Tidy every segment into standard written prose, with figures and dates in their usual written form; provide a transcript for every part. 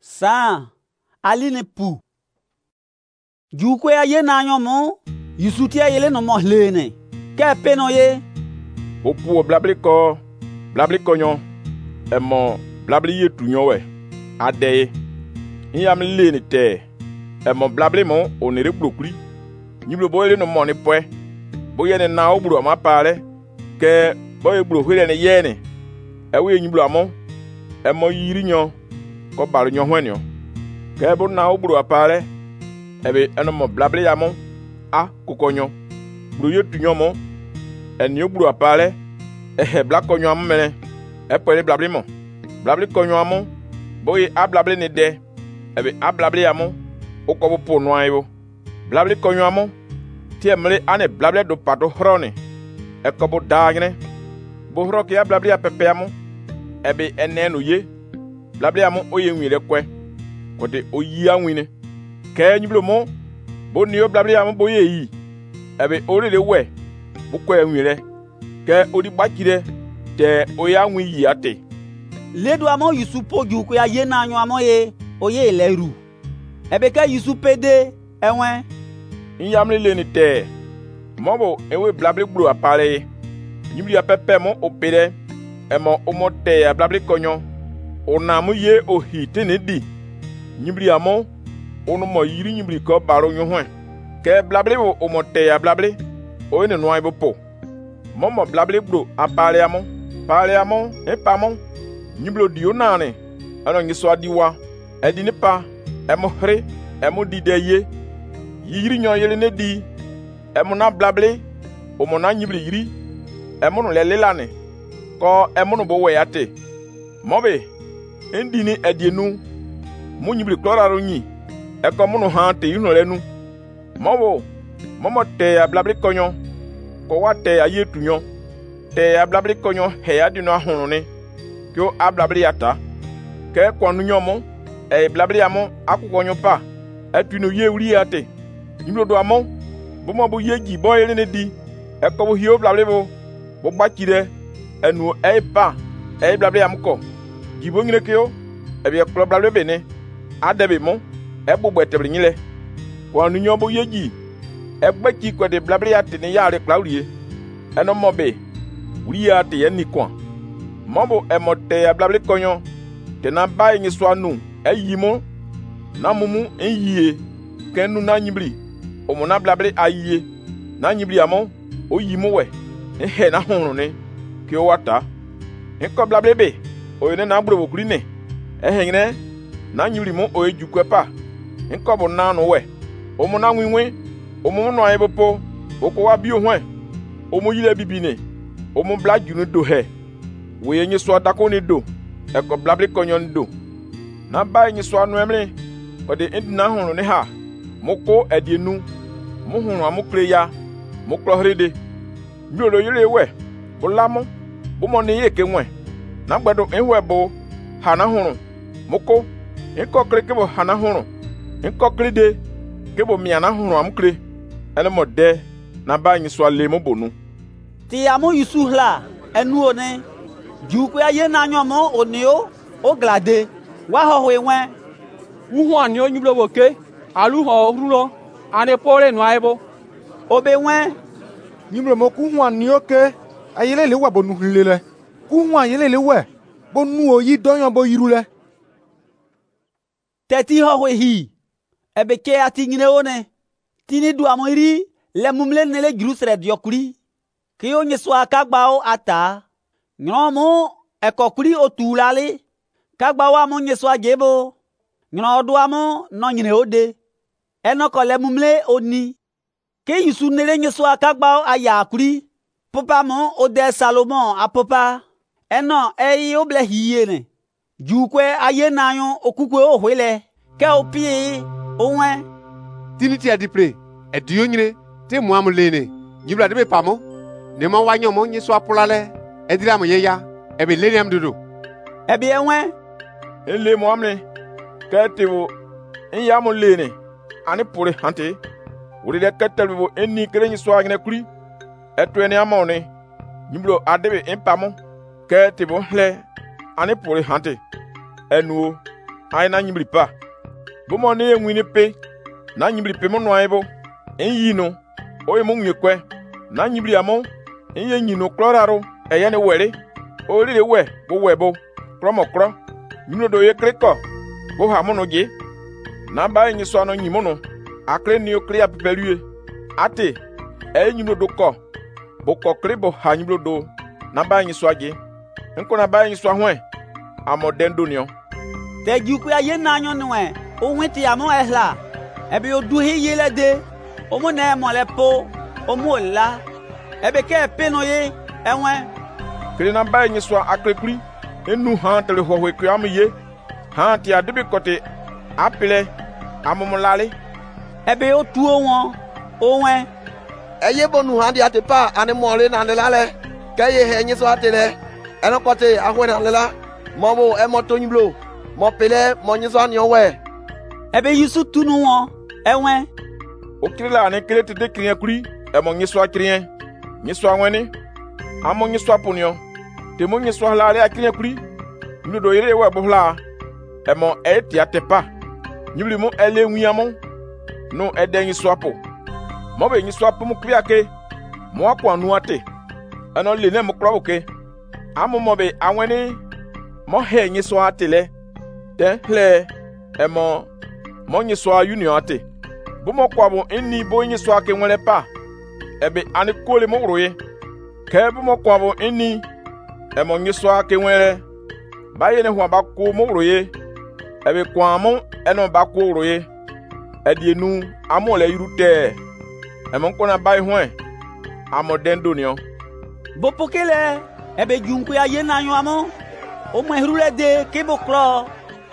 San aline pu. Jukwe aye na nyomo, yusutia yele no mo lene. Ke peno ye. Opu blabli konyo. Emo blabli ye tunyo we. Adeye. Inyam lene te. Emo blabli mo onere blokuri. Nyiblo boyele no mo ni pwe. Boyene na obru ama pare. Ke boye blokuri ne yene. Ewe nyiblo amo. Emo yiri nyo. Ko baru nyo hwenyo. Ke bo na obru apare. Ebe eno mo blabli yamo. A kukonyo. Bru ye tunyo mo. Eni obru apare. Bla konyo amo mene. Epwele blabli mo. Blabli konyo amo. Boye a blabli ne de. Ebe a blabli amo. Okobo po noa yo. Blabli konyo amo. Tie mle ane blabli do pato hrone. Ekobo dagne. Bo hro ke a blabli a pepe amo. Ebe enenu ye. Blabli amo oye nwile kwe. Kote oyi a nwine. Ke nyiblo mo. Bo niyo blabli amo boye yi. Ebe orele we. Bo kwe nwile. Ke odi bakire. Te oye a nwi yi ate. Ledu amo yusupo jukwe aye na nyo amo ye. Oye eleru. Ebe ke yusupede. Enwe. Inyamle leni te. Mobo ewe blabli blu apare. Nyibli a pepe mo opere. Emo omo te a blabli konyo. Onamu ye ohi tene di. Nyibli amo. Ono mo yiri nyibli ko baro nyohwen. Ke blabli wo omo te a blabli. Oye ne noa ibo po. Momo blabli blu apare amo. Pare amo. Epamo. Nyiblo diyo nane. Ano ngiswa diwa. Edini pa. Emo hre. Emo di de ye. Yiri nyo yele ne di. Emo na blabli. Omo na nyibli yiri. Emo no lele lane. Ko emo no bo we ate. Mobe. Endini edienu. Mo nyibli kloraro nyi. Eko mo no hante yuno lenu. Mobo. Momo te a blabli konyo. Ko wa te a yetunyo. Te a blabli konyo he adino ahunune. Kyo a blabli ata. Ke kwanu nyomo. E blabli amo akukonyo pa. Etunu ye uri ate. Nyiblo do amo. Bomo bo yeji boye ne di. Eko bo hio blabli bo. Bo bakire. Enu e pa. E blabli amko. Jibo ngire kyo. Ebi eklo blabli bene. Adebe mo. Ebo bwetebli nyile. Kwanu nyobo yeji. Egbeki kwa de blabli ate ne yare klaurie. Eno mobe. Uri ate ye ni kwa. Mobo emote ya blabli konyo. Tena baye ngiswa nu. Eyimo. Na mumu enyiye. Kenu na nyibli. Omo na blabli ayiye. Na nyibli amo. Oyimo we. Ehe na honu ne. Kyo wata. Enko blabli be. Oyene na bro bokuri ne. Ehe ngine. Na nyibli mo oye jukwe pa. Enko bo na no we. Omo na nwinwe. Omo no ayebopo. Oko wa bio hwen. Omo yile bibine. Omo bla junu do he. Weye nyiswa dako ne do. Eko blabli konyon do. Na baye nyiswa no emre. Ode endina honu ne ha. Moko edienu. Mo hunu amukle ya. Moklo hrede. Miolo yele we. Bolamo. Bomo ne yeke nwe. Na gbado enwe bo. Hana hunu. Moko. Enko kle kebo hana hunu. Enko kle de. Kebo miana hunu amukle. Ene mo de. Na baye nyiswa le mo bonu. Ti amo yusuhla. Enu one. Jukwe aye na nyomo oneo. O glade. Wa ho enwe. Uhu anyo nyiblo boke. Alu ho rulo. Ane pole no aibo. Obe nwe. Nyimlo mo ku hu anyo ke. Ayele le wa bonu lele. Ku hu ayele le we. Bonu oyi donyo bo yirule. Teti ho hi. Ebe ke ati ngine one. Tini du amori. Le mumle nele grusre diokuri. Kiyo nyeswa kagbao ata. Nyomo ekokuri otulale. Kagbawa mo nyeswa jebo. Nyodo amo no nyine ode. Enoko le mumle oni. Ke yusu nele nyeswa kagbao ayakuri. Popa mo ode Salomon apopa. Eno eyi oble hiyene. Jukwe aye nayon okukwe ohwele. Ke opi onwe. Tiniti adipre. Ediyo nyine. Te muamu lene. Nyibla debe pamo. Nema wanyo mo nyeswa pulale. Edira mo yeya. Ebe lene amdudu. Ebi enwe. Ele mo amle. Kete wo. Inya mo lene. Ani pure hante. Uri de kete wo eni kere nyeswa ngine kuri. Etu ene amone. Nyiblo adebe impamo. Kete wo hle. Ani pure hante. Enu. ai na nyibli pa. Bo mo ne nwini pe. Na nyibli pe mo no ai bo. Enyi no. Oye mo nwekwe. Na nyibli amo. Enye nyino kloraro. Eye ne were. Ori le we bo webo. Kromo kro. Nyino do ye kreko. Bo ha mo no ge. Na ba enyi so no nyimo no. Akre ni okre apepelue. Ate. Nyino do ko. Bo ko kre bo ha nyiblo do. Na ba enyi so age. Nko na ba enyi so ahwe. Amodendo nio. Te juku aye na nyo nwe. O wenti amo ehla. Ebe o du he yele de. O mo na mo le po. O mo la. Ebe ke pe no ye. Enwe. Kre na ba enyi so akrekuri. Enu han tele ho hwe kra ye. Han ti adebe kote. Apele. Amomolale. Ebe o tuo won. Owen. Eye bonu han di atepa ane mole na lale. Kaye he enyi so atele. Eno kote ahwe na lela. Mobo emoto nyiblo. Mo pele mo nyi so anyo we. Ebe yusu tunu won. Enwe. Okirila ane kele te de kriyen kuri. Emo nyi so akriyen. Nyi so anweni. Amo nyi so aponyo. Te mo nyi so halale akriyen kuri. Nyudo yere we bohla. Emo eti atepa. Nyibli mo ele nwiyamo. No ede nyi so apo. Mo be nyi so apo mo kriake. Mo akwa nu ate. Eno le ne mo kro oke. Amo mo be anweni. Mo he nyi so atele. Te hle. Emo mo nyi so union ate. Bo mo kwa bo enni bo nyi so ake nwele pa. Ebe ane kole mo roye. Ke bo mo kwa bo enni. Emo nyi so ake nwele. Ba ye ne ho ba ko mo roye. Ebe kwa mo eno ba ko roye. Edienu amo le yurute. Emo nko na bai ho e. Amodendo nio. Bo pokele. Ebe junku aye na nyo amo. O mo ehurule de ke bo klo.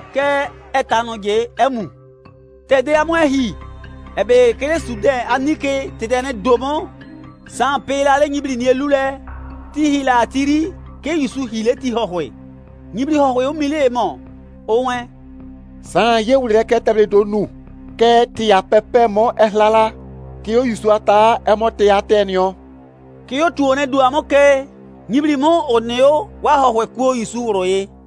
Ke etanoje emu. Tede amo ehi. Ebe kele sude anike tede ne domo. San pe la le nyibli ni elule. Ti hila atiri ke yusu hile ti hohwe. Nyibli hohwe o mile mo. Owen. San ye wule ke table do nu. Ke ti apepe mo ehlala. Ki o yusu ata emo te atenio. Ki o tuone du amo ke. Nyibli mo oneo wa hohwe kuo yusu roye.